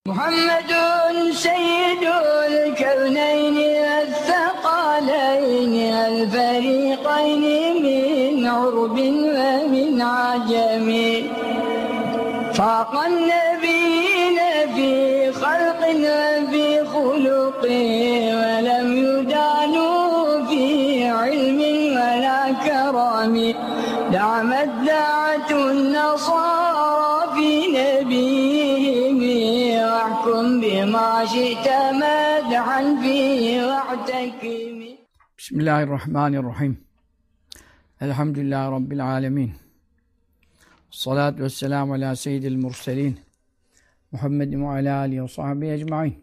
Muhammedun seyyidul kevneyni el-thekâleyni el-ferîkayni min urbin ve min acemi fâkan nebiyyine fî halqin ve fî hulukî ve lem yudânû fî ilmin ve lâ kerâmi da'met da'atun nasârâ fî nebiyyihimi vahkum bimâ şi'te medhan fîhi ve'tekimi. Bismillahirrahmanirrahim. Elhamdülillahi Rabbil alemin. Salatu vesselamu ala seyyidil murselin. Muhammedin ve ala alihi ve sahbihi ecma'in.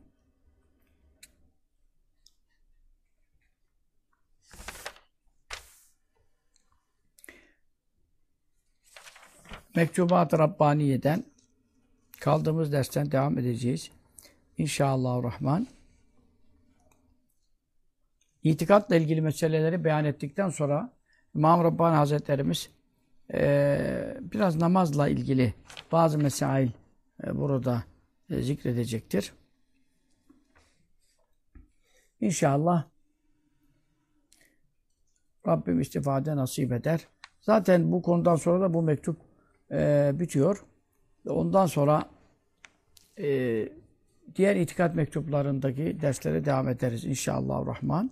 Mektubat-ı Rabbaniye'den kaldığımız dersten devam edeceğiz. İnşallahurrahman. İtikatla ilgili meseleleri beyan ettikten sonra İmam Rabbani Hazretlerimiz biraz namazla ilgili bazı mesail burada zikredecektir. İnşallah Rabbim istifade nasip eder. Zaten bu konudan sonra da bu mektup bitiyor. Ondan sonra diğer itikat mektuplarındaki derslere devam ederiz inşallahurrahman.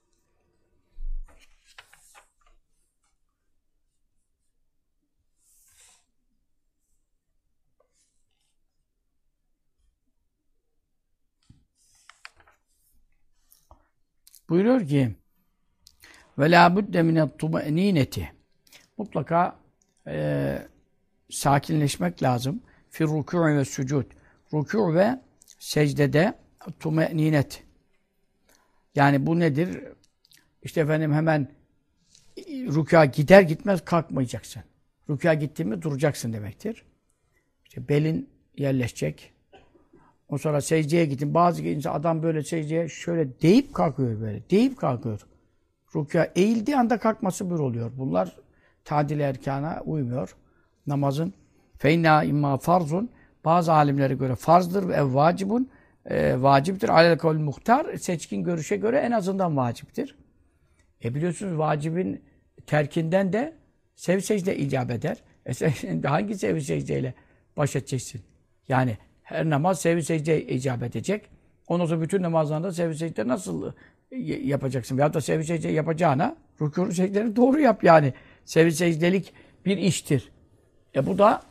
Buyuruyor ki ve la budde minet tuma'nineti, mutlaka sakinleşmek lazım. Fi rükû ve sucud. Rükû ve secdede tuma'ninet. Yani bu nedir? İşte efendim hemen rükûa gider gitmez kalkmayacaksın. Rükûa gittin mi duracaksın demektir. İşte belin yerleşecek. O sonra secdeye gittin. Bazı insan adam böyle secdeye şöyle deyip kalkıyor böyle. Deyip kalkıyor. Rükûa eğildiği anda kalkması bir oluyor. Bunlar tadil erkana uymuyor. Namazın feyna imma farzun, bazı alimlere göre farzdır ve vacibun, vaciptir. Alel kavl muhtar, seçkin görüşe göre en azından vaciptir. Biliyorsunuz vacibin terkinden de sev secde icap eder. Sen hangi sev secdeyle baş edeceksin? Yani her namaz sev secde icap edecek. Ondan sonra bütün namazlarında sev secde nasıl yapacaksın? Veyahut da sev secde yapacağına rükû secdeleri doğru yap yani. Sev secdelik bir iştir. Bu da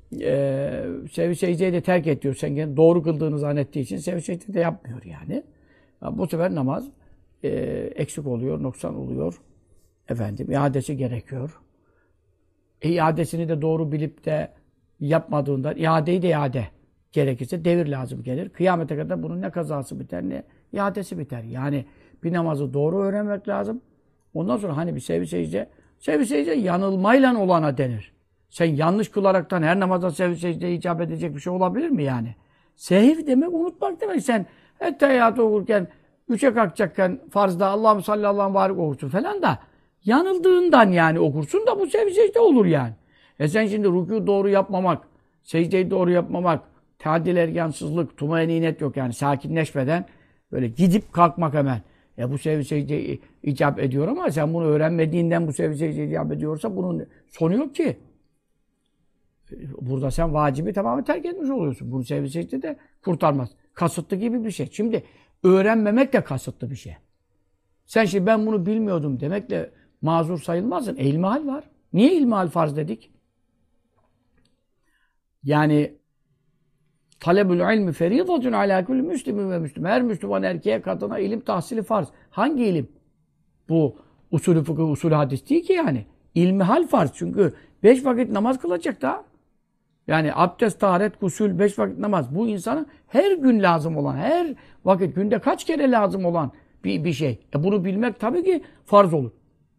sev secdeyi de terk ediyor. Sen kendini doğru kıldığını zannettiği için sev secde de yapmıyor yani. Bu sefer namaz eksik oluyor, noksan oluyor. Efendim, iadesi gerekiyor. İadesini de doğru bilip de yapmadığından, iadeyi de iade gerekirse devir lazım gelir. Kıyamete kadar bunun ne kazası biter ne iadesi biter. Yani bir namazı doğru öğrenmek lazım. Ondan sonra hani bir sev secde yanılmayla olana denir. Sen yanlış kılaraktan her namazda sev secdeye icap edecek bir şey olabilir mi yani? Sehiv demek unutmak demek. Sen ettehiyyatı okurken, üçe kalkacakken farzda Allah'ım salli Allah'ım barik okursun falan da yanıldığından yani okursun da bu sev secde olur yani. Sen şimdi rükû doğru yapmamak, secdeyi doğru yapmamak, tadil ergansızlık, tumaninet yok yani sakinleşmeden böyle gidip kalkmak hemen. Bu sev secde icap ediyor ama sen bunu öğrenmediğinden bu sev secde icap ediyorsa bunun sonu yok ki. Burada sen vacibi tamamen terk etmiş oluyorsun. Bunu sev secde de kurtarmaz. Kasıtlı gibi bir şey. Şimdi öğrenmemek de kasıtlı bir şey. Sen şimdi ben bunu bilmiyordum demekle mazur sayılmazsın. İlmihal var. Niye ilmihal farz dedik? Yani talebül ilmi feridatun alâ kulli müslimin ve müslüme. Her Müslüman erkeğe, kadına ilim tahsili farz. Hangi ilim? Bu usulü fıkıh, usulü hadis değil ki yani. İlmihal farz. Çünkü 5 vakit namaz kılacak da. Yani abdest, taharet, gusül, 5 vakit namaz. Bu insanın her gün lazım olan, her vakit, günde kaç kere lazım olan bir şey. Bunu bilmek tabii ki farz olur.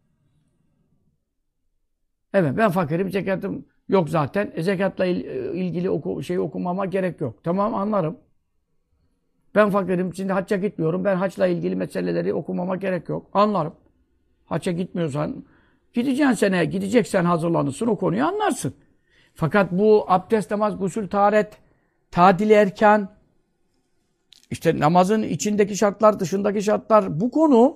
Evet, ben fakirim, zekatım yok zaten. Zekatla ilgili şeyi okumama gerek yok. Tamam, anlarım. Ben fakirim, şimdi hacca gitmiyorum. Ben haçla ilgili meseleleri okumama gerek yok. Anlarım. Hacca gitmiyorsan gideceksin seneye, gideceksen hazırlanırsın, o konuyu anlarsın. Fakat bu abdest, namaz, gusül, taharet, tadil erkan, İşte namazın içindeki şartlar, dışındaki şartlar, bu konu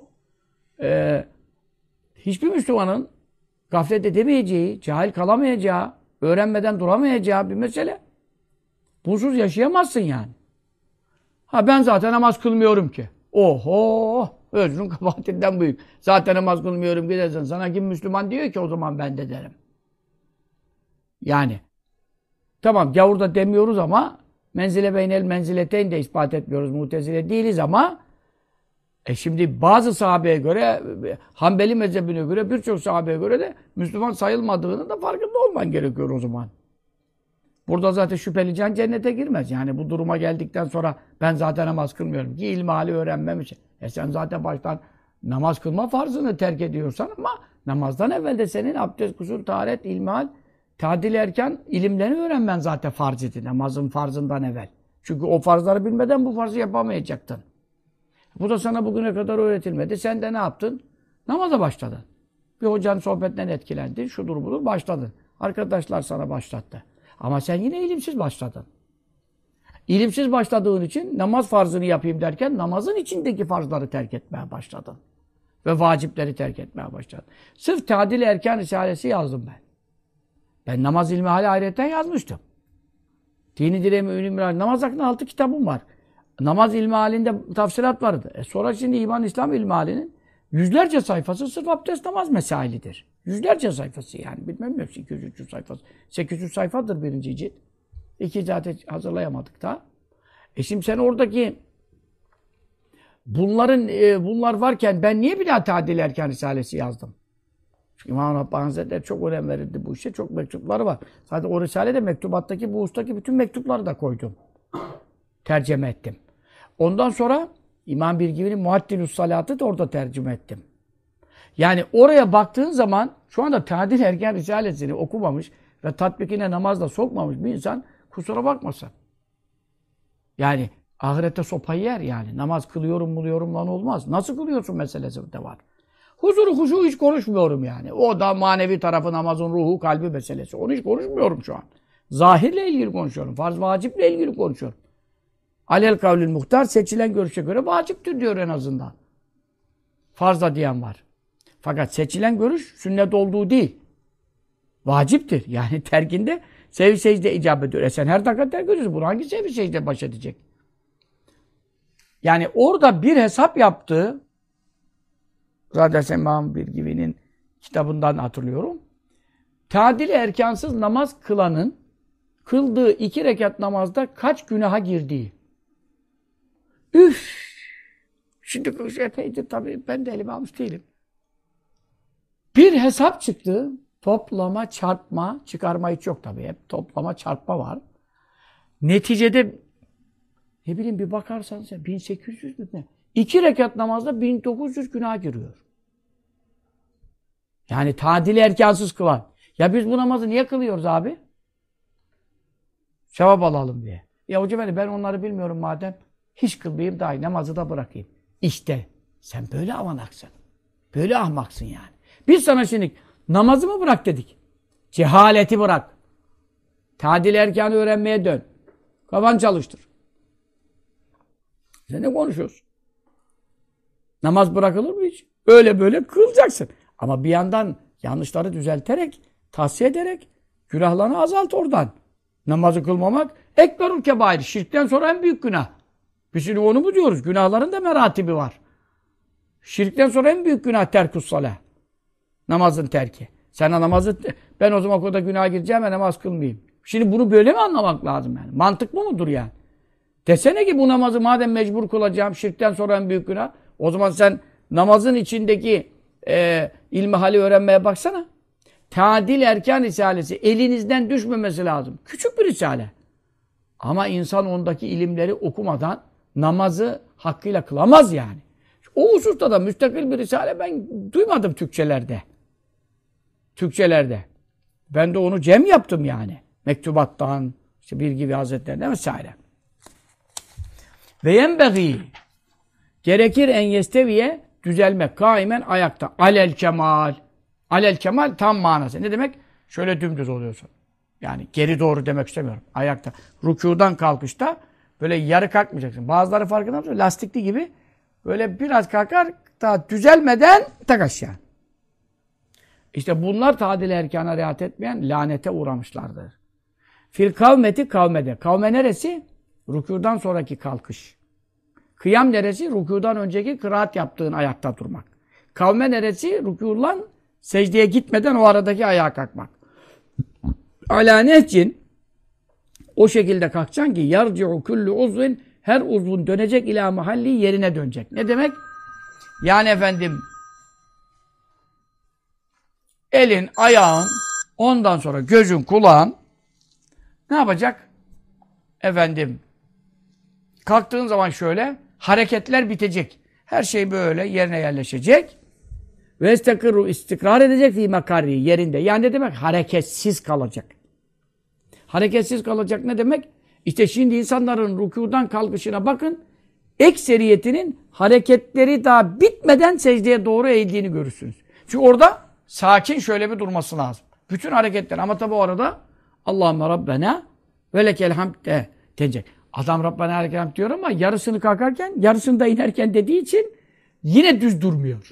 hiçbir Müslümanın gaflet edemeyeceği, cahil kalamayacağı, öğrenmeden duramayacağı bir mesele. Bunsuz yaşayamazsın yani. Ha ben zaten namaz kılmıyorum ki. Oho! Özrün kabahatinden büyük. Zaten namaz kılmıyorum ki dersen sana kim Müslüman diyor ki o zaman ben de derim. Yani tamam gavur da demiyoruz ama menzile beynel menzileteyn de ispat etmiyoruz. Mutezile değiliz ama şimdi bazı sahabeye göre, Hanbeli mezhebine göre, birçok sahabeye göre de Müslüman sayılmadığını da farkında olman gerekiyor o zaman. Burada zaten şüpheli can cennete girmez. Yani bu duruma geldikten sonra ben zaten namaz kılmıyorum ki ilmihali öğrenmem için. Sen zaten baştan namaz kılma farzını terk ediyorsan ama namazdan evvel de senin abdest, gusül, taharet, ilmihal, tadil erken ilimlerini öğrenmen zaten farz idi. Namazın farzından evvel. Çünkü o farzları bilmeden bu farzı yapamayacaktın. Bu da sana bugüne kadar öğretilmedi. Sen de ne yaptın? Namaza başladın. Bir hocanın sohbetinden etkilendin. Şudur budur başladın. Arkadaşlar sana başlattı. Ama sen yine ilimsiz başladın. İlimsiz başladığın için namaz farzını yapayım derken namazın içindeki farzları terk etmeye başladın. Ve vacipleri terk etmeye başladın. Sırf Tadil-i Erkan Risalesi yazdım ben. Ben namaz ilmihali ayrıyeten yazmıştım. Dini Dile Mü'min İmran. Namaz hakkında 6 kitabım var. Namaz ilmihalinde tafsirat vardı. Sonra şimdi İman İslam ilmihalinin yüzlerce sayfası sırf abdest namaz mesailidir. Yüzlerce sayfası yani. Bilmem 200-300 sayfası. 800 sayfadır birinci cilt. 2 zaten hazırlayamadık da. Şimdi sen oradaki bunlar varken ben niye bir daha Tadil Erkan Risalesi yazdım? Çünkü İmam Rabbani Hazretleri çok önem verirdi bu işe. Çok mektupları var. Zaten o Risale'de mektubattaki, bu ustaki bütün mektupları da koydum. Tercüme ettim. Ondan sonra İmam Birgivi'nin Muaddilus Salat'ı da orada tercüme ettim. Yani oraya baktığın zaman şu anda Tadil Erkan Risalesi'ni okumamış ve tatbikine namazla sokmamış bir insan kusura bakmasın. Yani ahirette sopayı yer yani. Namaz kılıyorum lan olmaz. Nasıl kılıyorsun meselesi de var. Huzuru huşu hiç konuşmuyorum yani. O da manevi tarafı, namazın ruhu, kalbi meselesi. Onu hiç konuşmuyorum şu an. Zahirle ilgili konuşuyorum. Farz vaciple ilgili konuşuyorum. Alel kavlül muhtar seçilen görüşe göre vaciptir diyor en azından. Farzda diyen var. Fakat seçilen görüş sünnet olduğu değil. Vaciptir. Yani terkinde sev-i secde icap ediyor. Sen her dakika terk ediyorsun. Bunu hangi sev-i secde baş edecek? Yani orada bir hesap yaptı. Zaten İmam Birgivi'nin kitabından hatırlıyorum. Tadil-i erkansız namaz kılanın kıldığı 2 rekat namazda kaç günaha girdiği. Üf! Şimdi epeydir tabii ben de elime almış değilim. Bir hesap çıktı. Toplama, çarpma, çıkarma hiç yok tabii. Hep toplama, çarpma var. Neticede ne bileyim bir bakarsan sen 1800 ne? 2 rekat namazda 1900 günah giriyor. Yani tadil erkansız kılan. Ya biz bu namazı niye kılıyoruz abi? Sevap alalım diye. Ya hocam ben onları bilmiyorum madem. Hiç kılmayayım dahi namazı da bırakayım. İşte sen böyle avanaksın. Böyle ahmaksın yani. Biz sana şimdi namazı mı bırak dedik? Cehaleti bırak. Tadil erkanı öğrenmeye dön. Kafan çalıştır. Sen ne konuşuyorsun? Namaz bırakılır mı hiç? Öyle böyle kılacaksın. Ama bir yandan yanlışları düzelterek, tavsiye ederek günahlarını azalt oradan. Namazı kılmamak ekberul kebair. Şirkten sonra en büyük günah. Biz şimdi onu mu diyoruz? Günahların da meratibi var. Şirkten sonra en büyük günah terkus salah. Namazın terki. Sen namazı, ben o zaman orada günaha gireceğim ve namaz kılmayayım. Şimdi bunu böyle mi anlamak lazım yani? Mantık bu mudur yani? Desene ki bu namazı madem mecbur kılacağım, şirkten sonra en büyük günah. O zaman sen namazın içindeki ilmihali öğrenmeye baksana. Tadil Erkan Risalesi elinizden düşmemesi lazım. Küçük bir risale. Ama insan ondaki ilimleri okumadan namazı hakkıyla kılamaz yani. O hususta da müstakil bir risale ben duymadım Türkçelerde. Ben de onu cem yaptım yani. Mektubattan, işte Birgivi Hazretleri'nden vesaire. Ve yenbeği gerekir en yesteviye düzelmek. Kaimen ayakta. Alel kemal. Alel kemal tam manası. Ne demek? Şöyle dümdüz oluyorsun. Yani geri doğru demek istemiyorum. Ayakta. Rükûdan kalkışta Böyle yarı kalkmayacaksın. Bazıları farkında mısın? Lastikli gibi böyle biraz kalkar, daha düzelmeden tak aşağı. İşte bunlar tadil erkana riayet etmeyen lanete uğramışlardır. Fil kavmeti kavmede. Kavme neresi? Rükûdan sonraki kalkış. Kıyam neresi? Rükûdan önceki kıraat yaptığın ayakta durmak. Kavme neresi? Rükûdan secdeye gitmeden o aradaki ayağa kalkmak. Alâ nehcin, o şekilde kalkacaksın ki yarci'u kullu uzvin, her uzvun dönecek ila mahalli, yerine dönecek. Ne demek? Yani efendim elin, ayağın, ondan sonra gözün, kulağın ne yapacak? Efendim kalktığın zaman şöyle hareketler bitecek. Her şey böyle yerine yerleşecek. Ve istekru, istikrar edecek fi makarri, yerinde. Yani ne demek? Hareketsiz kalacak. Hareketsiz kalacak ne demek? İşte şimdi insanların rükûdan kalkışına bakın. Ekseriyetinin hareketleri daha bitmeden secdeye doğru eğildiğini görürsünüz. Çünkü orada sakin şöyle bir durması lazım. Bütün hareketler. Ama tabi o arada Allahümme Rabbena ve lekel hamd de denecek. Adam Rabbena lekel hamd diyor ama yarısını kalkarken, yarısını da inerken dediği için yine düz durmuyor.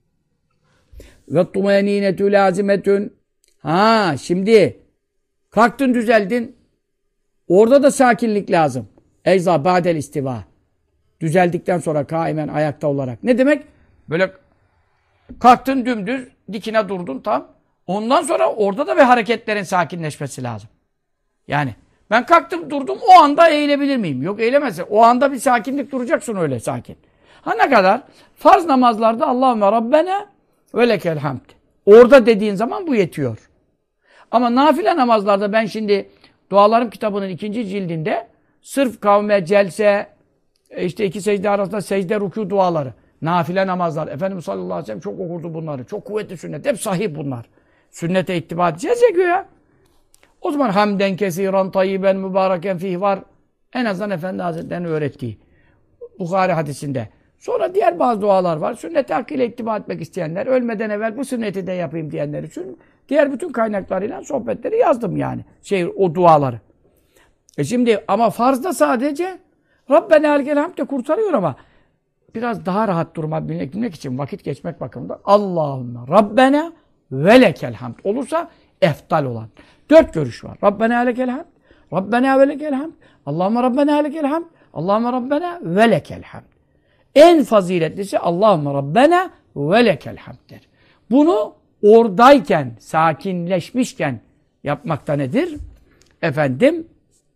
Ve tumenînetü lâzimetün. Ha şimdi kalktın, düzeldin. Orada da sakinlik lazım. Eyza ba'del istiva. Düzeldikten sonra kaimen, ayakta olarak. Ne demek? Böyle kalktın dümdüz, dikine durdun tam. Ondan sonra orada da bir hareketlerin sakinleşmesi lazım. Yani ben kalktım durdum, o anda eğilebilir miyim? Yok, eğilemezsin. O anda bir sakinlik duracaksın öyle sakin. Ha ne kadar? Farz namazlarda Allahümme Rabbena ve lekel hamd. Orada dediğin zaman bu yetiyor. Ama nafile namazlarda ben şimdi Dualarım kitabının 2. cildinde sırf kavme, celse, işte iki secde arasında secde, rükû duaları, nafile namazlar. Efendimiz sallallahu aleyhi ve sellem çok okurdu bunları. Çok kuvvetli sünnet. Hep sahih bunlar. Sünnete ittiba edeceğiz ya güya. O zaman hamden kesiran tayyiben mübareken fih var. En azından Efendi Hazretleri'nin öğrettiği. Bukhari hadisinde. Sonra diğer bazı dualar var. Sünnete hakkıyla ittiba etmek isteyenler, ölmeden evvel bu sünneti de yapayım diyenler için diğer bütün kaynaklarıyla sohbetleri yazdım yani. O duaları. Şimdi ama farzda sadece Rabbena lekel hamd de kurtarıyor ama biraz daha rahat durmak için vakit geçmek bakımında Allahümme Rabbena ve lekel hamd olursa eftal olan. 4 görüş var. Rabbena lekel hamd, Rabbena ve lekel hamd, Allahümme Rabbena lekel hamd, Allahümme Rabbena ve lekel hamd. En faziletlisi Allahümme Rabbena ve lekel hamd'dir. Bunu oradayken, sakinleşmişken yapmakta nedir? Efendim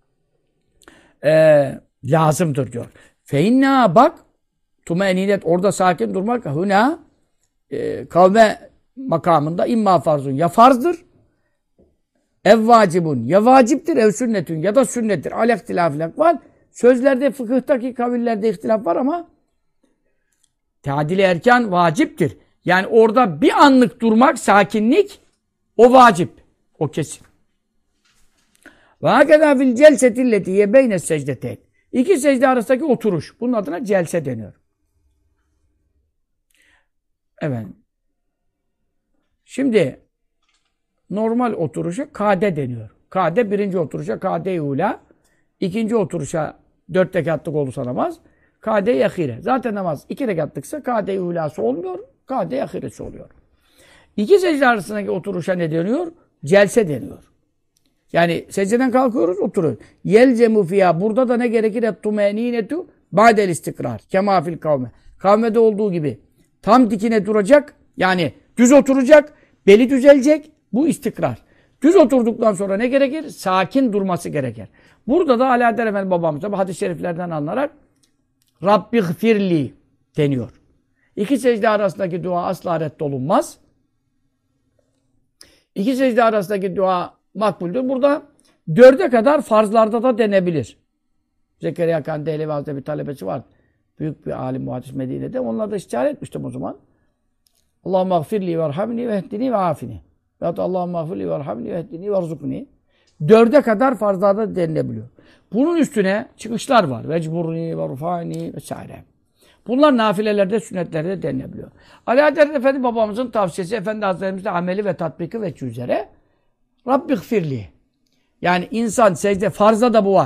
lazımdır diyor. Feinna bak tumeninet, orada sakin durmak huna kavme makamında imma farzun, ya farzdır ev vacibun, ya vaciptir ev sünnetün, ya da sünnettir. Aleyhtilafilak var. Sözlerde, fıkıhtaki kavillerde ihtilaf var ama tadil-i erkan vaciptir. Yani orada bir anlık durmak, sakinlik o vacip. O kesin. Ve hakeza fil celsetilleti yebeyne secdeteyn. İki secde arasındaki oturuş. Bunun adına celse deniyor. Evet. Şimdi normal oturuşa kade deniyor. Kade birinci oturuşa kade-i ula. İkinci oturuşa 4 rekatlık olursa namaz. Kade-i ahire. Zaten namaz 2 rekatlıksa kade-i ulası olmuyor. Kade-i ahiresi oluyor. İki secde arasındaki oturuşa ne deniyor? Celse deniyor. Yani secdeden kalkıyoruz, oturuyoruz. Yelcemu fiyâ. Burada da ne gerekir? Et-tumeninetu ba'del istikrar. Kemâ fil kavme. Kavmede olduğu gibi. Tam dikine duracak. Yani düz oturacak. Beli düzelecek. Bu istikrar. Düz oturduktan sonra ne gerekir? Sakin durması gerekir. Burada da Alaaddin Efendi babamıza bu hadis-i şeriflerden alınarak Rabbi gfirli deniyor. İki secde arasındaki dua asla reddolunmaz. İki secde arasındaki dua makbuldür. Burada 4'e kadar farzlarda da denebilir. Zekeriya Kandehli Hazretleri bir talebesi var. Büyük bir alim muhaddis Medine'de. Onunla da istihare etmiştim o zaman. Allahümme gfirli verhamni ve ehdini ve afini. Veyahut Allahümme gfirli verhamni ve ehdini ve rızukni. 4'e kadar farzlarda denilebiliyor. Bunun üstüne çıkışlar var. Vecburni ve rufani vesaire. Bunlar nafilelerde, sünnetlerde denilebiliyor. Alaaddin Efendi babamızın tavsiyesi, Efendi Hazretlerimizde ameli ve tatbiki ve üzere Rabbi gfirli. Yani insan secde, farzda da bu var.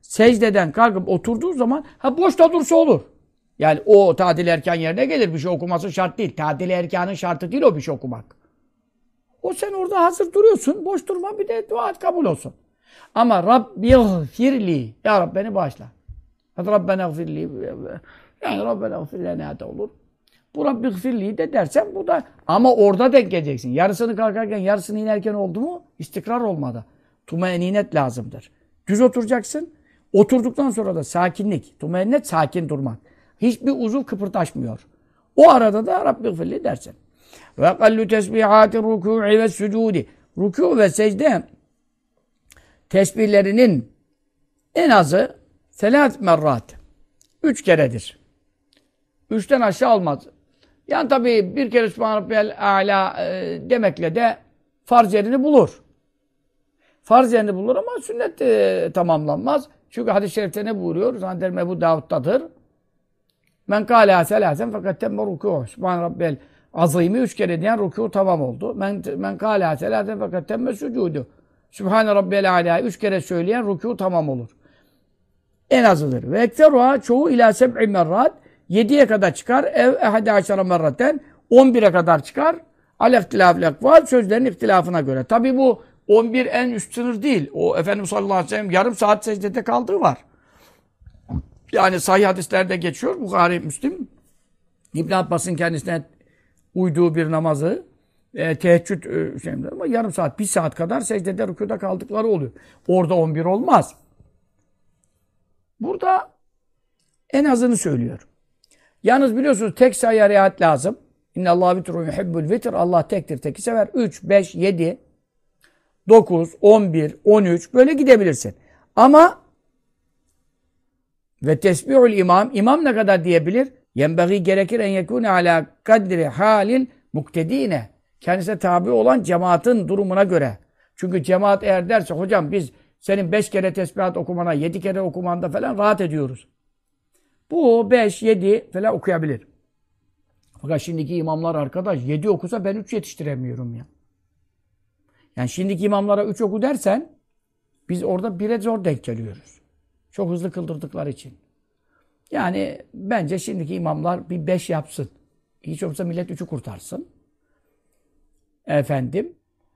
secdeden kalkıp oturduğu zaman boşta dursa olur. Yani o tadil erkan yerine gelir. Bir şey okuması şart değil. Tadil erkanın şartı değil o bir şey okumak. O sen orada hazır duruyorsun. Boş durma bir de dua et kabul olsun. Ama Rabbighfirli. Ya Rabbi beni bağışla. Rabbena gfirli. Yani Rabbena gfirli de olur. Bu Rabbighfirli de dersen bu da ama orada denk geleceksin. Yarısını kalkarken yarısını inerken oldu mu istikrar olmadı. Tumeninet lazımdır. Düz oturacaksın. Oturduktan sonra da sakinlik. Tumeninet sakin durmak. Hiçbir uzuv kıpırdaşmıyor. O arada da Rabbighfirli dersin. Ve kallu tesbihati rükû'i ve sücûdi. Rükû ve secde tesbihlerinin en azı 3 merrat. 3 keredir. 3'ten aşağı olmaz. Yani tabii bir kere Sübhane Rabbiyel Âlâ demekle de farz yerini bulur. Farz yerini bulur ama sünnet tamamlanmaz. Çünkü hadis-i şerifte ne buyuruyor? Zannederim Ebu Davud'dadır. Men kâlâ selâsen fakat temme rükû. Sübhane Rabbiyel Azîm'i 3 kere diyen rükû tamam oldu. Men kâlâ selâsen fakat temme sucûdu. Sübhane Rabbiyel Âlâ'yı 3 kere söyleyen rükû tamam olur. En azıdır. Ve ekteruha çoğu ilâ 7 merrat 7'ye kadar çıkar. Ev 11 merraten 11'e kadar çıkar. Al-ihtilâfil ekvâl sözlerin ihtilafına göre. Tabi bu 11 en üst sınır değil. O Efendimiz sallallahu aleyhi ve sellem yarım saat secdede kaldığı var. Yani sahih hadislerde geçiyor. Bukhari, Müslim. İbn Abbas'ın kendisine uyduğu bir namazı teheccüd ama yarım saat, 1 saat kadar secdede rükuda kaldıkları oluyor. Orada 11 olmaz. Burada en azını söylüyor. Yalnız biliyorsunuz tek sayıya riayet lazım. İnnallâhu vitrun yuhibbul vitr. Allah tektir, teki sever. 3, 5, 7, 9, 11, 13 böyle gidebilirsin. Ama ve tesbihul imam ne kadar diyebilir? Yenbeği gerekir en yekûne alâ kadri halil muktedîne. Kendisine tabi olan cemaatin durumuna göre. Çünkü cemaat eğer derse hocam biz senin 5 kere tesbihat okumana, 7 kere okumanda falan rahat ediyoruz. Bu 5, 7 falan okuyabilir. Fakat şimdiki imamlar arkadaş 7 okusa ben 3 yetiştiremiyorum ya. Yani şimdiki imamlara 3 oku dersen biz orada 1'e zor denk geliyoruz. Çok hızlı kıldırdıkları için. Yani bence şimdiki imamlar bir 5 yapsın. Hiç olmazsa millet 3'ü kurtarsın. Efendim.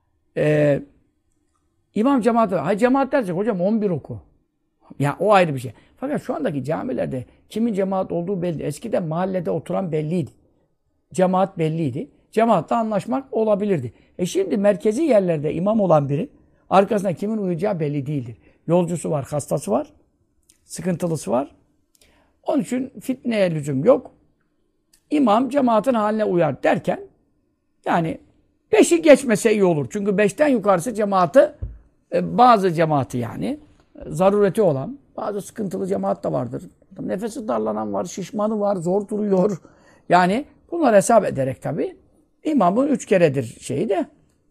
İmam cemaati. Cemaat dersek hocam 11 oku. Ya o ayrı bir şey. Fakat şu andaki camilerde kimin cemaat olduğu belli. Eskiden mahallede oturan belliydi. Cemaat belliydi. Cemaatle anlaşmak olabilirdi. Şimdi merkezi yerlerde imam olan biri arkasına kimin uyacağı belli değildir. Yolcusu var, hastası var, sıkıntılısı var. Onun için fitneye lüzum yok. İmam cemaatin haline uyar derken yani 5'i geçmese iyi olur. Çünkü 5'ten yukarısı cemaati bazı cemaati yani zarureti olan bazı sıkıntılı cemaat da vardır. Nefesi darlanan var, şişmanı var, zor duruyor. Yani bunları hesap ederek tabii imamın 3 keredir şeyi de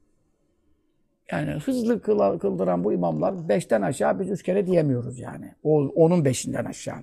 yani hızlı kıldıran bu imamlar 5'ten aşağı biz 3 kere diyemiyoruz yani. Onun 5'inden aşağı.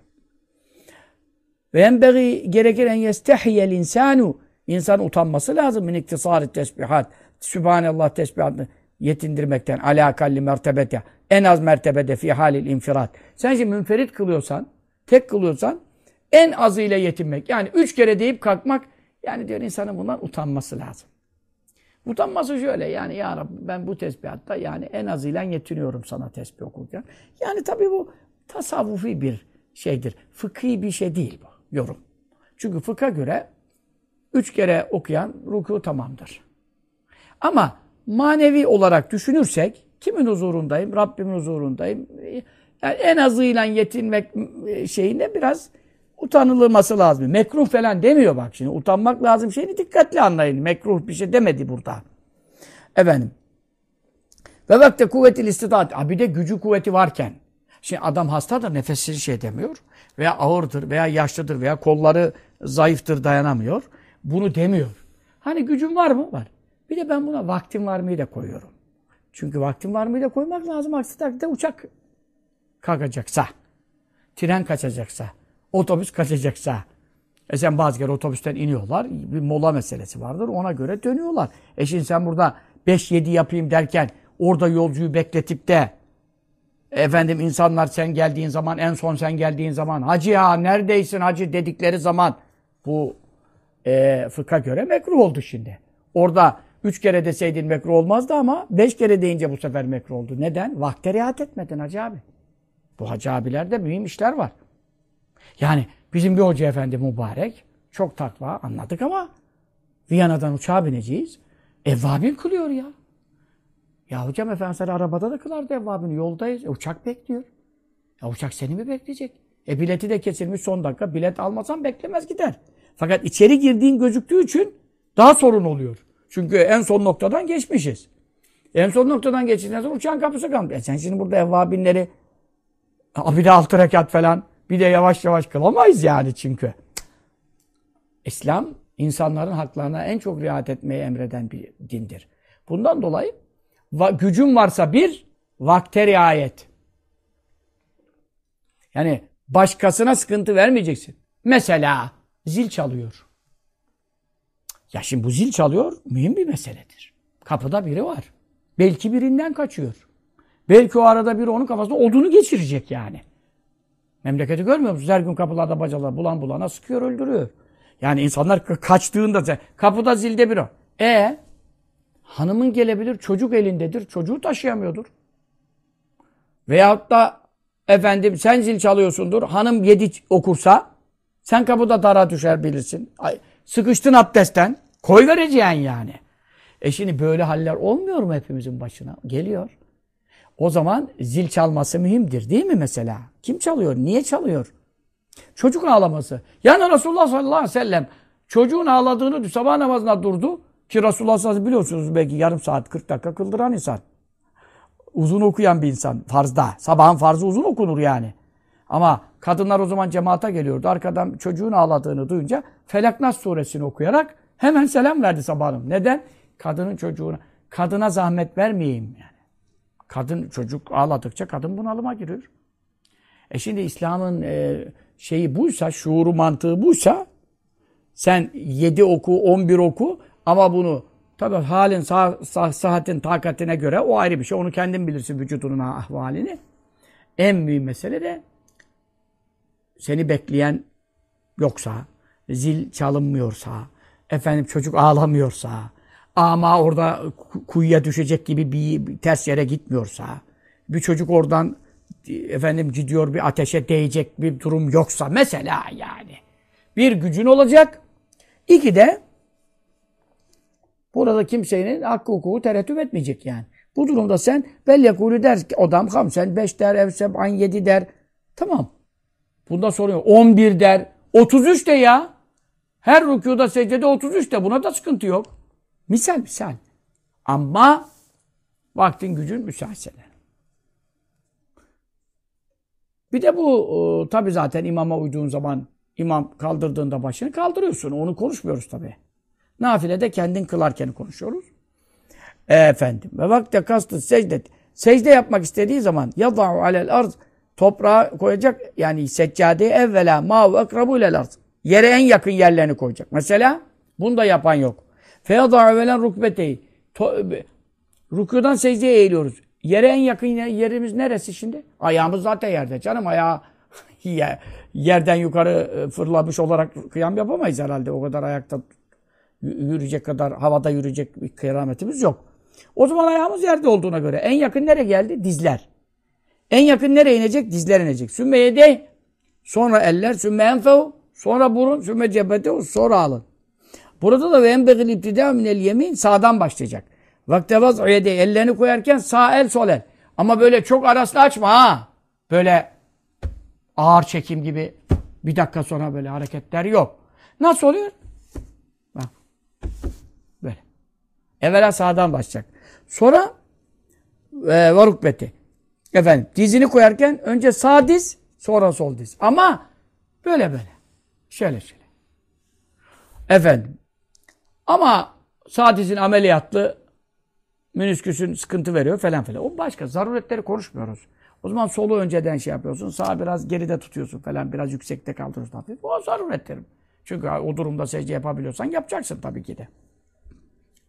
Ve enbeği gerekir en yestehiyel insanu. İnsan utanması lazım. Min iktisari tesbihat. Sübhanallah tesbihatını yetindirmekten. Alâkalli mertebete. En az mertebede fi halil infirat. Sen şimdi münferit kılıyorsan, tek kılıyorsan en azıyla yetinmek. Yani 3 kere deyip kalkmak. Yani diyor insanın bundan utanması lazım. Utanması şöyle yani ya Rabbi ben bu tesbihatta yani en azıyla yetiniyorum sana tesbih okurken. Yani tabii bu tasavvufi bir şeydir. Fıkhi bir şey değil bu yorum. Çünkü fıkha göre 3 kere okuyan rükû tamamdır. Ama manevi olarak düşünürsek kimin huzurundayım? Rabbimin huzurundayım. Yani en azıyla yetinmek şeyinde biraz utanılması lazım. Mekruh falan demiyor bak şimdi. Utanmak lazım şeyini dikkatli anlayın. Mekruh bir şey demedi burada. Efendim. Ve vakte kuvvetil istidat. Bir de gücü kuvveti varken. Şimdi adam hastadır, nefessiz şey demiyor. Veya ağırdır, veya yaşlıdır, veya kolları zayıftır, dayanamıyor. Bunu demiyor. Hani gücüm var mı? Var. Bir de ben buna vaktim var mıyı da koyuyorum. Çünkü vaktim var mıyı da koymak lazım. Aksi takdirde uçak kalkacaksa, tren kaçacaksa, otobüs kaçacaksa. Sen bazı kere otobüsten iniyorlar. Bir mola meselesi vardır. Ona göre dönüyorlar. Şimdi sen burada 5-7 yapayım derken orada yolcuyu bekletip de Efendim insanlar sen geldiğin zaman, en son sen geldiğin zaman, hacı ya neredeysin hacı dedikleri zaman bu fıkha göre mekruh oldu şimdi. Orada 3 kere deseydin mekruh olmazdı ama 5 kere deyince bu sefer mekruh oldu. Neden? Vakte riayet etmedin hacı abi. Bu hacı abilerde mühim işler var. Yani bizim bir hoca efendi mübarek, çok takva anladık ama Viyana'dan uçağa bineceğiz. Evvabin kılıyor ya. Ya hocam efendimiz arabada da kılardı evvabini. Yoldayız. Uçak bekliyor. Ya uçak seni mi bekleyecek? Bileti de kesilmiş son dakika. Bilet almasan beklemez gider. Fakat içeri girdiğin gözüktüğü için daha sorun oluyor. Çünkü en son noktadan geçmişiz. En son noktadan geçtikten sonra uçağın kapısı kalmış. Sen şimdi burada evvabinleri bir de 6 rekat falan bir de yavaş yavaş kılamayız yani çünkü. İslam insanların haklarına en çok riayet etmeyi emreden bir dindir. Bundan dolayı gücün varsa bir, vakte riayet. Yani başkasına sıkıntı vermeyeceksin. Mesela zil çalıyor. Ya şimdi bu zil çalıyor, mühim bir meseledir. Kapıda biri var. Belki birinden kaçıyor. Belki o arada biri onun kafasına odunu geçirecek yani. Memleketi görmüyor musunuz? Her gün kapılarda bacalar bulan bulana sıkıyor, öldürüyor. Yani insanlar kaçtığında kapıda zilde biri. Hanımın gelebilir, çocuk elindedir, çocuğu taşıyamıyordur. Veyahut da efendim sen zil çalıyorsundur, hanım 7 okursa sen kapıda dara düşer bilirsin. Sıkıştın abdestten, koy vereceksin yani. Şimdi böyle haller olmuyor mu hepimizin başına? Geliyor. O zaman zil çalması mühimdir değil mi mesela? Kim çalıyor? Niye çalıyor? Çocuk ağlaması. Yani Resulullah sallallahu aleyhi ve sellem çocuğun ağladığını sabah namazına durdu. Ki Resulullah sallallahu aleyhi ve sellem biliyorsunuz belki yarım saat 40 dakika kıldıran insan. Uzun okuyan bir insan farzda. Sabahın farzı uzun okunur yani. Ama kadınlar o zaman cemaate geliyordu. Arkadan çocuğun ağladığını duyunca Felak Nas suresini okuyarak hemen selam verdi sabahın. Neden? Kadının çocuğuna. Kadına zahmet vermeyeyim yani. Kadın çocuk ağladıkça kadın bunalıma giriyor. Şimdi İslam'ın şeyi buysa, şuuru mantığı buysa sen 7 oku, 11 oku ama bunu tabii halin, sıhhatin, takatine göre o ayrı bir şey. Onu kendin bilirsin vücudunun ahvalini. En mühim mesele de seni bekleyen yoksa, zil çalınmıyorsa, efendim çocuk ağlamıyorsa, ama orada kuyuya düşecek gibi bir ters yere gitmiyorsa, bir çocuk oradan efendim gidiyor bir ateşe değecek bir durum yoksa mesela yani. Bir gücün olacak. 2 de burada kimsenin hakkı hukuku tereddüt etmeyecek yani. Bu durumda sen bellekulü der ki adam hamsen 5 der, evseb'an 7 der. Tamam. Bunda sorun yok. 11 der. 33 de ya. Her rükuda secdede 33 de. Buna da sıkıntı yok. Misal. Ama vaktin gücün müsaitse. Bir de bu tabi zaten imama uyduğun zaman imam kaldırdığında başını kaldırıyorsun. Onu konuşmuyoruz tabi. Nafilede kendin kılarken konuşuyoruz. Efendim. Ve vakte kastı secdet. Secde yapmak istediği zaman yada'u alel arz toprağa koyacak. Yani seccadeyi evvela ma'u akrabu ilel arz. Yere en yakın yerlerini koyacak. Mesela bunu da yapan yok. Feyada'u evvelen rukbeteyi. Rükudan secdeye eğiliyoruz. Yere en yakın yerimiz neresi şimdi? Ayağımız zaten yerde. Canım ayağı yerden yukarı fırlamış olarak kıyam yapamayız herhalde. O kadar ayakta yürüyecek kadar, havada yürüyecek bir kerametimiz yok. O zaman ayağımız yerde olduğuna göre en yakın nereye geldi? Dizler. En yakın nereye inecek? Dizler inecek. Sümme yedey, sonra eller, sümme enfehu, sonra burun, sümme cebetehu, sonra alın. Burada da ve enbegil ibtida minel yemin sağdan başlayacak. Vakte vaz'u yedey, ellerini koyarken sağ el, sol el. Ama böyle çok arasını açma ha. Böyle ağır çekim gibi bir dakika sonra böyle hareketler yok. Nasıl oluyor? Bak. Böyle. Evvela sağdan başlayacak. Sonra varukbeti. Efendim dizini koyarken önce sağ diz, sonra sol diz. Ama böyle. Şöyle. Efendim. Ama sağ dizin ameliyatlı menisküsün sıkıntı veriyor falan. O başka. Zaruretleri konuşmuyoruz. O zaman solu önceden şey yapıyorsun. Sağı biraz geride tutuyorsun falan. Biraz yüksekte kaldırıyorsun. Hafif. O zaruretlerim. Çünkü o durumda secde yapabiliyorsan yapacaksın tabii ki de.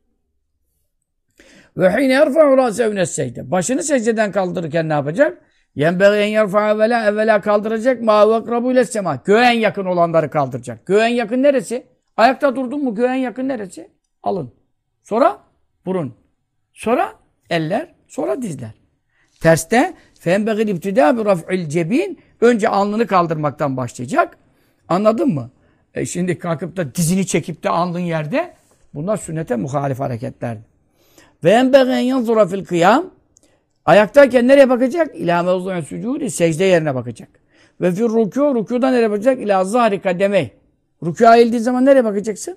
Ve hine yerfa'u râsehu mine's secde. Başını secdeden kaldırırken ne yapacak? Yenbeği en yerfa evvela kaldıracak. Ma ve akrabu ile sema. Göğe en yakın olanları kaldıracak. Göğe en yakın neresi? Ayakta durdun mu göğe en yakın neresi? Alın. Sonra burun. Sonra eller. Sonra dizler. Terste fenbeğil ibtida bi raf'il cebin. Önce alnını kaldırmaktan başlayacak. Anladın mı? Şimdi kalkıp da dizini çekip de alnın yerde. Bunlar sünnete muhalif hareketler. Ve enbeğen yanzura fil kıyam. Ayaktayken nereye bakacak? İlâ mevzu'un sücûdi. Secde yerine bakacak. Ve fil rükû. Rükûda nereye bakacak? İlâ zâhri kademey. Rükûa eğildiği zaman nereye bakacaksın?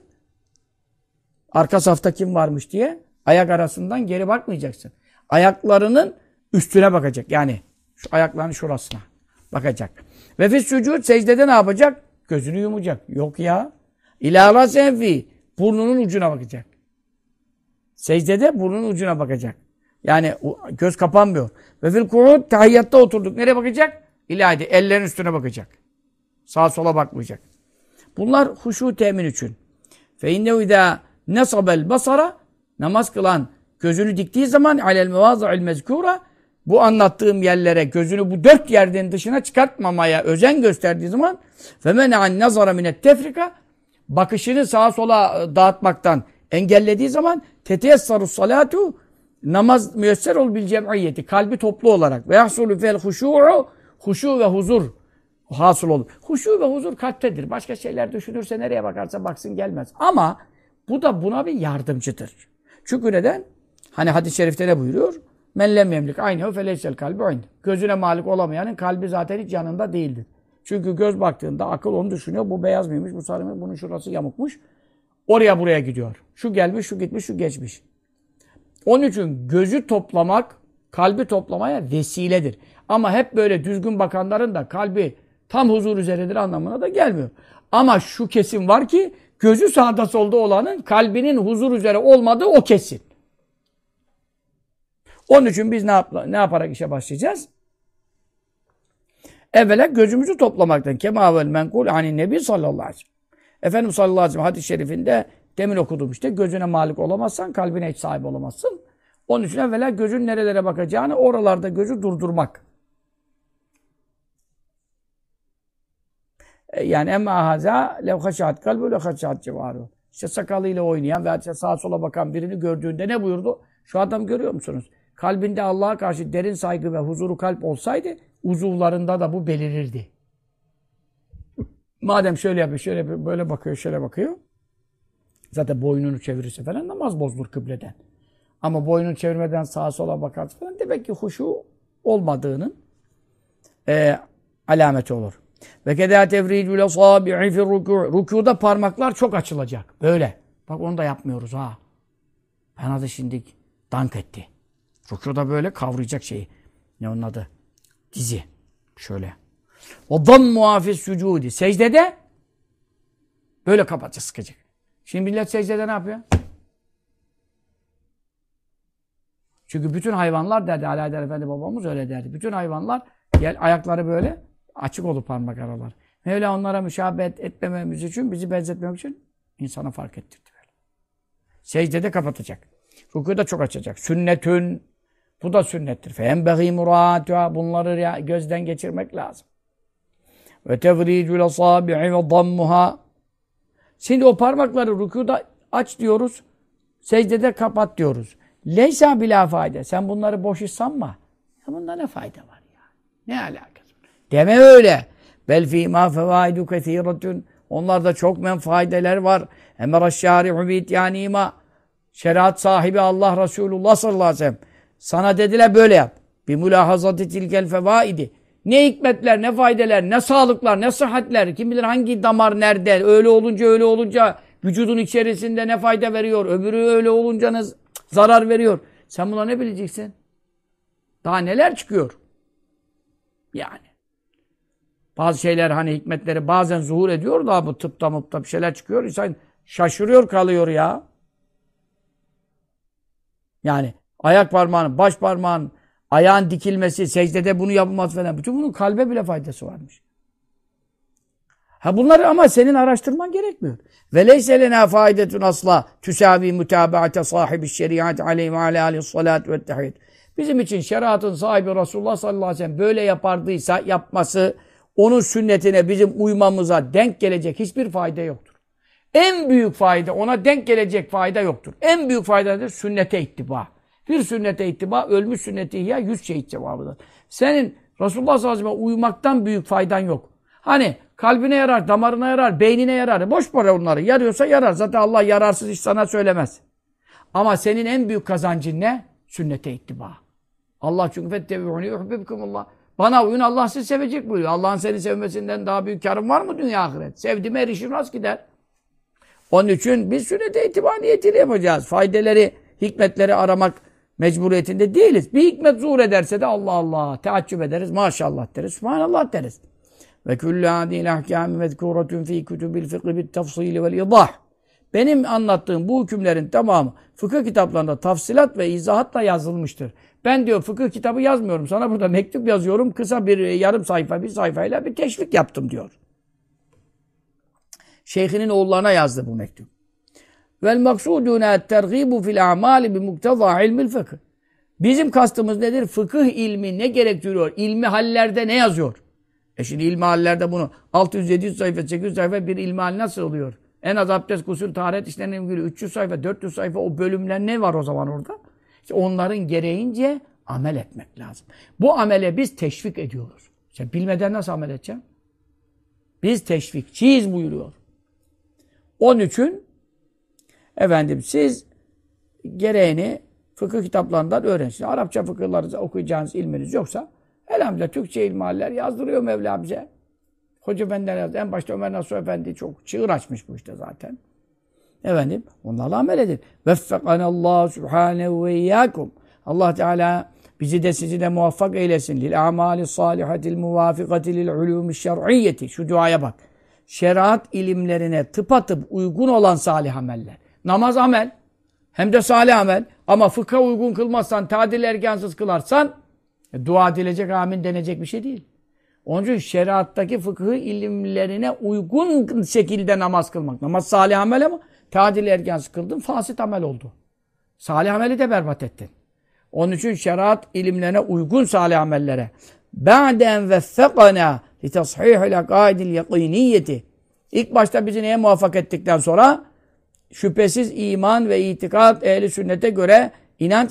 Arka safta kim varmış diye. Ayak arasından geri bakmayacaksın. Ayaklarının üstüne bakacak. Yani şu ayaklarının şurasına bakacak. Ve fil sücûd. Secdede ne yapacak? Gözünü yumacak. Yok ya. İlâ ras'en fî. Burnunun ucuna bakacak. Secdede burnunun ucuna bakacak. Yani göz kapanmıyor. Ve fil ku'ud tahiyyatta oturduk. Nereye bakacak? İlahide. Ellerin üstüne bakacak. Sağa sola bakmayacak. Bunlar huşu temin için. Fe innehu idâ nesabel basara namaz kılan gözünü diktiği zaman alel mevâzı'il mezkûra bu anlattığım yerlere gözünü bu 4 yerden dışına çıkartmamaya özen gösterdiği zaman fe men'an nazara minet tefrika bakışını sağa sola dağıtmaktan engellediği zaman teteyessarus salatu namaz müyesser ol bil cem'iyeti kalbi toplu olarak ve yahsulu fel huşu'u huşu ve huzur hasıl olur. Huşu ve huzur kalptedir. Başka şeyler düşünürse nereye bakarsa baksın gelmez. Ama bu da buna bir yardımcıdır. Çünkü neden? Hani hadis-i şerifte ne buyuruyor? Men lem yemlik aynehu feleysel kalbi aynı. Gözüne malik olamayanın kalbi zaten hiç yanında değildir. Çünkü göz baktığında akıl onu düşünüyor. Bu beyaz mıymış, bu sarı mıymış, bunun şurası yamukmuş. Oraya buraya gidiyor. Şu gelmiş, şu gitmiş, şu geçmiş. Onun için gözü toplamak, kalbi toplamaya vesiledir. Ama hep böyle düzgün bakanların da kalbi tam huzur üzeredir anlamına da gelmiyor. Ama şu kesin var ki gözü sağda solda olanın kalbinin huzur üzere olmadığı o kesin. Onun için biz ne yaparak işe başlayacağız? Evvela gözümüzü toplamaktan. Kemâvel menkul hani Nebi sallallahu aleyhi ve sellem. Efendimiz sallallahu aleyhi ve sellem hadis-i şerifinde demin okudum işte. Gözüne malik olamazsan kalbine hiç sahip olamazsın. Onun için evvela gözün nerelere bakacağını oralarda gözü durdurmak. Yani emma haza lev haşat kalbu le haşat civaru. İşte sakalıyla oynayan ve işte sağa sola bakan birini gördüğünde ne buyurdu? Şu adam görüyor musunuz? Kalbinde Allah'a karşı derin saygı ve huzuru kalp olsaydı uzuvlarında da bu belirirdi. Madem şöyle yapıyor, şöyle yapıyor, böyle bakıyor, şöyle bakıyor. Zaten boynunu çevirirse falan namaz bozulur kıbleden. Ama boynunu çevirmeden sağa sola bakarsa falan demek ki huşu olmadığının alameti olur. Ve kedâ tefrîcül esâbi'i fir rükû. Rükûda parmaklar çok açılacak. Böyle. Bak onu da yapmıyoruz ha. Bana da şimdi dank etti. Rükûda böyle kavrayacak şeyi. Ne onun adı? Dizi. Şöyle. O dammu hafis sücûdi. Secdede böyle kapatacak, sıkacak. Şimdi millet secdede ne yapıyor? Çünkü bütün hayvanlar derdi. Ali Haydar Efendi babamız öyle derdi. Bütün hayvanlar ayakları böyle açık olur parmak aralar. Mevla onlara müşabet etmememiz için, bizi benzetmemek için insana fark ettirdi böyle. Secdede kapatacak. Rükûda çok açacak. Sünnetün. Bu da sünnettir. Feenbeğî murâtuha. Bunları gözden geçirmek lazım. Ve tevrîcül asâbi'i ve dammuha. Şimdi o parmakları rükûda aç diyoruz. Secdede kapat diyoruz. Leysa bilâ fayda. Sen bunları boş iş sanma. Ya bunda ne fayda var ya? Ne alakası var? Deme öyle. Bel fîmâ fevâidu kethîretün. Onlarda çok menfaideler var. Emeraş-şâri'u bi'ityanîmâ. Şeriat sahibi Allah Resulullah sallallahu aleyhi ve sellem. Sana dediler böyle yap. Bir mülahazati tilkel fevaidi. Ne hikmetler, ne faydeler, ne sağlıklar, ne sıhhatler. Kim bilir hangi damar nerede. Öyle olunca vücudun içerisinde ne fayda veriyor. Öbürü öyle olunca ne zarar veriyor. Sen buna ne bileceksin? Daha neler çıkıyor? Yani. Bazı şeyler hani hikmetleri bazen zuhur ediyor da bu tıpta bir şeyler çıkıyor. İnsan şaşırıyor kalıyor ya. Yani ayak parmağının, baş parmağının, ayağın dikilmesi, secdede bunu yapılmaz falan. Bütün bunun kalbe bile faydası varmış. Ha bunları ama senin araştırman gerekmiyor. Ve leyse lenâ faidetun asla tüsâvî mütâbaate sâhibi'ş şeriat aleyhi ve alâ aleyhissalâtu ve tehiyyat. Bizim için şeriatın sahibi Resulullah sallallahu aleyhi ve sellem böyle yapardıysa yapması, onun sünnetine bizim uymamıza denk gelecek hiçbir fayda yoktur. En büyük fayda, ona denk gelecek fayda yoktur. En büyük fayda nedir? Sünnete ittiba. Bir sünnete ittiba, ölmüş sünneti ihya 100 şehit cevabıdır. Senin Resulullah sallallahu aleyhi ve sellem uymaktan büyük faydan yok. Hani kalbine yarar, damarına yarar, beynine yarar. Boş para onları. Yarıyorsa yarar. Zaten Allah yararsız iş sana söylemez. Ama senin en büyük kazancın ne? Sünnete ittiba. Allah çünkü fettebi'uni yuhibbukumullah. Bana uyun, Allah sizi sevecek buyuruyor. Allah'ın seni sevmesinden daha büyük karın var mı dünya ahiret? Sevdiğime erişir, nasıl gider? Onun için biz sünnete ittiba niyetiyle yapacağız. Faydeleri, hikmetleri aramak mecburiyetinde değiliz. Bir hikmet zuhur ederse de Allah Allah teaccüp ederiz. Maşallah deriz. Subhanallah deriz. Ve küllü adil ahkâmi mezkûretun fî kütübil fıkhi bit tafsîli vel idah. Benim anlattığım bu hükümlerin tamamı fıkıh kitaplarında tafsilat ve izahatla yazılmıştır. Ben diyor fıkıh kitabı yazmıyorum. Sana burada mektup yazıyorum. Kısa bir yarım sayfa, bir sayfayla bir teşvik yaptım diyor. Şeyhinin oğullarına yazdı bu mektup. Vel maksuduna tergibu fil a'mali bi mukteza ilmil fıkh. Bizim kastımız nedir? Fıkıh ilmi ne gerektiriyor? İlmi hallerde ne yazıyor? Şimdi ilmi hallerde bunu 600-700 sayfa, 800 sayfa bir ilmi hal nasıl oluyor? En az abdest, gusül, taharet işlerine ilgili 300 sayfa, 400 sayfa o bölümler ne var o zaman orada? İşte onların gereğince amel etmek lazım. Bu amele biz teşvik ediyoruz. Sen bilmeden nasıl amel edeceksin? Biz teşvikçiyiz buyuruyor. Onun için efendim siz gereğini fıkıh kitaplarından öğrenin. Arapça fıkıhları okuyacağınız ilminiz yoksa elhamdülillah Türkçe ilmihaller yazdırıyor Mevla bize. Hoca Efendiler yazdı. En başta Ömer Nasuh Efendi çok çığır açmış bu işte zaten. Efendim onlarla amel edin. Veffekanallahu subhanehu ve iyyakum. Allah Teala bizi de sizi de muvaffak eylesin. Lil amali salihatil muvafikati lil ulumi şer'iyyeti. Şu duaya bak. Şeriat ilimlerine tıpatıp uygun olan salih ameller. Namaz amel. Hem de salih amel. Ama fıkha uygun kılmazsan, tadil ergansız kılarsan dua edilecek, amin denecek bir şey değil. Onun için şeriattaki fıkıh ilimlerine uygun şekilde namaz kılmak. Namaz salih amel ama tadil ergansız kıldın, fasit amel oldu. Salih ameli de berbat ettin. Onun için şeriat ilimlerine uygun salih amellere ba'den veffekana li tashihil akaidil yakiniyyeti. İlk başta bizi neye muvaffak ettikten sonra şüphesiz iman ve itikat ehli sünnete göre inanç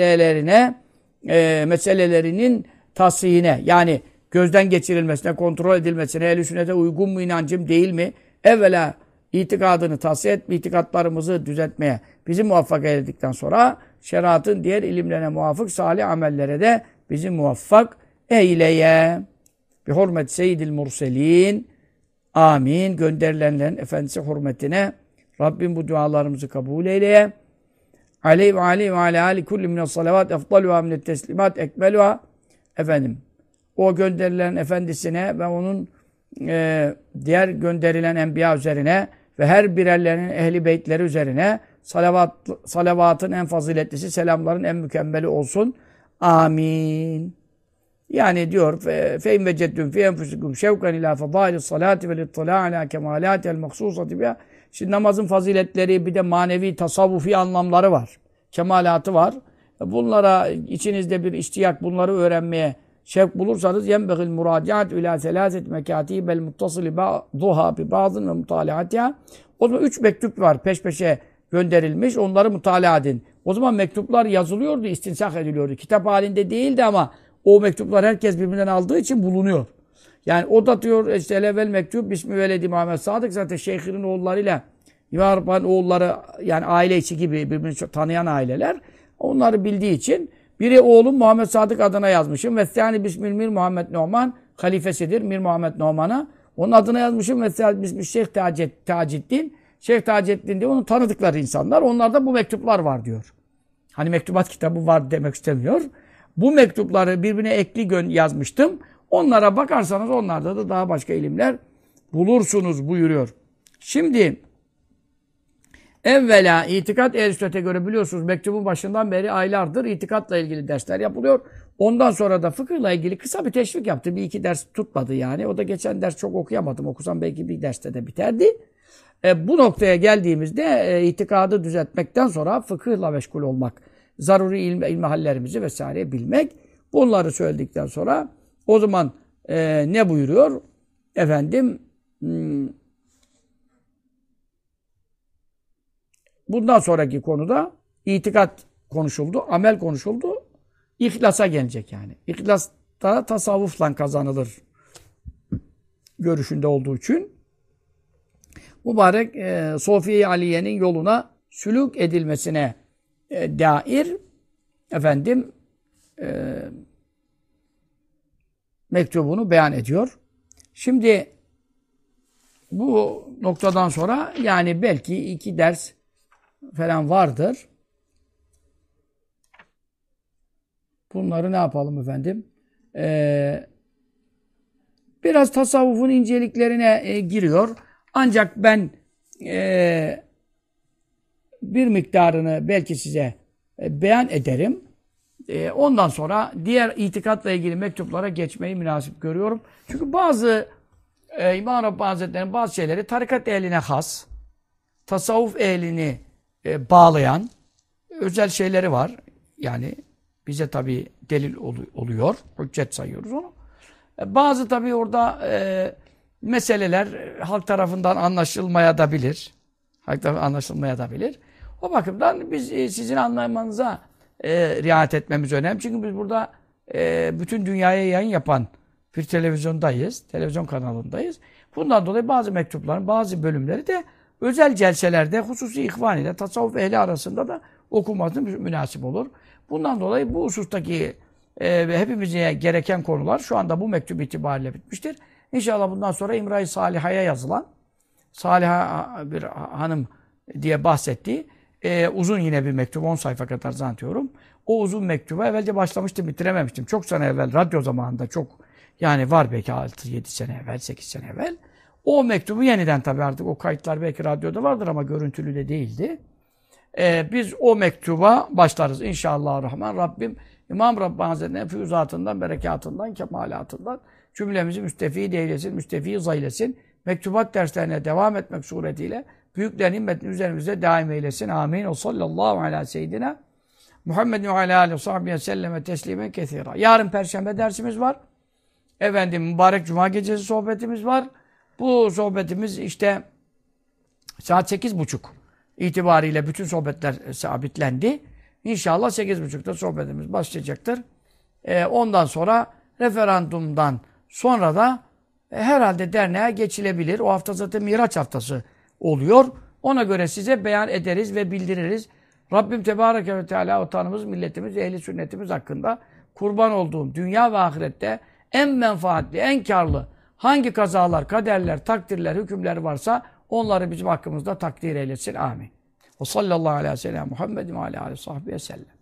meselelerinin tasihine, yani gözden geçirilmesine, kontrol edilmesine, ehl-i sünnete uygun mu inancım değil mi? Evvela itikadını tasih et, itikatlarımızı düzeltmeye bizi muvaffak edildikten sonra şeriatın diğer ilimlerine muvafık salih amellere de bizi muvaffak eyleye. Bi hurmet seyyidil murselin. Amin. Gönderilenlerin efendisi hürmetine Rabbim bu dualarımızı kabul eyleye. Aleyhi ve aleyhi ve aleyhi aleyhi kulli minas salavat efdaluha minet teslimat ekmeluha. Efendim, o gönderilen efendisine ve onun diğer gönderilen enbiya üzerine ve her birerlerinin ehli beytleri üzerine salavatın en faziletlisi, selamların en mükemmeli olsun. Amin. Yani diyor فَاِنْ وَجَدْتُمْ فِي اَنْفُسِكُمْ شَوْكًا اِلٰى فَضَائِلِ الصَّلَاةِ وَالِطِّلَاءِ عَلَى كَمَالَاتِ الْمَخْصُوصَةِ بِهَا. Şimdi namazın faziletleri bir de manevi, tasavvufi anlamları var. Kemalatı var. Bunlara içinizde bir iştiyak, bunları öğrenmeye şevk bulursanız يَنْبَغِ الْمُرَاجَعَةُ اِلٰى ثَلَاثَةِ مَكَاتِيبَ الْمُتَّصِلِ بَعْضُهَا بِبَعْضٍ وَمُطَالَعَتِهَا. O zaman 3 mektup var peş peşe gönderilmiş. Onları mutala edin. O zaman mektuplar yazılıyordu, istinsak ediliyordu. Kitap halinde değildi ama o mektuplar herkes birbirinden aldığı için bulunuyor. Yani o da diyor işte evvel mektup Bismi Veledi Muhammed Sadık, zaten Şeyh'in oğullarıyla İmam Arap'ın oğulları, yani aile içi gibi birbirini çok tanıyan aileler. Onları bildiği için biri oğlum Muhammed Sadık adına yazmışım. Ve yani Bismil Mir Muhammed Numan halifesidir. Mir Muhammed Numan'a. Onun adına yazmışım. Ve Bismil Şeyh Taceddin. Şeyh Taceddin diye onun tanıdıkları insanlar. Onlarda bu mektuplar var diyor. Hani mektubat kitabı var demek istemiyor. Bu mektupları birbirine ekli yazmıştım. Onlara bakarsanız onlarda da daha başka ilimler bulursunuz buyuruyor. Şimdi evvela itikat ehl-i sünnete göre biliyorsunuz mektubun başından beri aylardır itikatla ilgili dersler yapılıyor. Ondan sonra da fıkıhla ilgili kısa bir teşvik yaptı. Bir iki ders tutmadı yani. O da geçen ders çok okuyamadım. Okusam belki bir derste de biterdi. Bu noktaya geldiğimizde itikadı düzeltmekten sonra fıkıhla meşgul olmak zaruri ilmihallerimizi vesaire bilmek. Bunları söyledikten sonra o zaman ne buyuruyor? Efendim bundan sonraki konuda itikat konuşuldu, amel konuşuldu. İhlasa gelecek yani. İhlas da tasavvufla kazanılır görüşünde olduğu için mübarek Sofiye-i Aliye'nin yoluna sülûk edilmesine dair efendim mektubunu beyan ediyor. Şimdi bu noktadan sonra yani belki 2 ders falan vardır. Bunları ne yapalım efendim? Biraz tasavvufun inceliklerine giriyor. Ancak ben bir miktarını belki size beyan ederim. Ondan sonra diğer itikatla ilgili mektuplara geçmeyi münasip görüyorum. Çünkü bazı İmam Rabbani Hazretleri'nin bazı şeyleri tarikat ehline has, tasavvuf ehlini bağlayan özel şeyleri var. Yani bize tabii delil oluyor. Hüccet sayıyoruz onu. Bazı tabii orada meseleler halk tarafından anlaşılmaya da bilir. Halk tarafından anlaşılmaya da bilir. O bakımdan biz sizin anlamanıza riayet etmemiz önemli. Çünkü biz burada bütün dünyaya yayın yapan bir televizyondayız. Televizyon kanalındayız. Bundan dolayı bazı mektupların bazı bölümleri de özel celselerde hususi ihvan ile tasavvuf ehli arasında da okunması münasip olur. Bundan dolayı bu husustaki hepimize gereken konular şu anda bu mektup itibariyle bitmiştir. İnşallah bundan sonra İmra-i Saliha'ya yazılan Saliha bir hanım diye bahsettiği uzun yine bir mektup 10 sayfa kadar zannediyorum. O uzun mektuba evvelce başlamıştım, bitirememiştim. Çok sene evvel radyo zamanında çok yani var belki 6-7 sene evvel, 8 sene evvel. O mektubu yeniden tabii artık o kayıtlar belki radyoda vardır ama görüntülü de değildi. Biz o mektuba başlarız inşallahurrahman. Rabbim İmam Rabbani Hazretleri'nin füyüzatından, berekatından, kemalatından cümlemizi müstefid eylesin, müstefiz eylesin. Mektubat derslerine devam etmek suretiyle büyüklerin himmetini üzerimize daim eylesin. Amin. O sallallahu ala seyyidina Muhammedin ve ala aleyhi ve sahbihi selleme teslimen kethira. Yarın Perşembe dersimiz var. Efendim mübarek Cuma gecesi sohbetimiz var. Bu sohbetimiz işte saat 8.30 itibariyle bütün sohbetler sabitlendi. İnşallah 8.30'da sohbetimiz başlayacaktır. Ondan sonra referandumdan sonra da herhalde derneğe geçilebilir. O hafta zaten Miraç haftası oluyor. Ona göre size beyan ederiz ve bildiririz. Rabbim Tebareke ve Teala vatanımız, milletimiz, ehli sünnetimiz hakkında kurban olduğum dünya ve ahirette en menfaatli, en karlı hangi kazalar, kaderler, takdirler, hükümler varsa onları bizim hakkımızda takdir eylesin. Amin. Ve sallallahu aleyhi ve sellem Muhammedin ve aleyhi ve sahbihi sellem.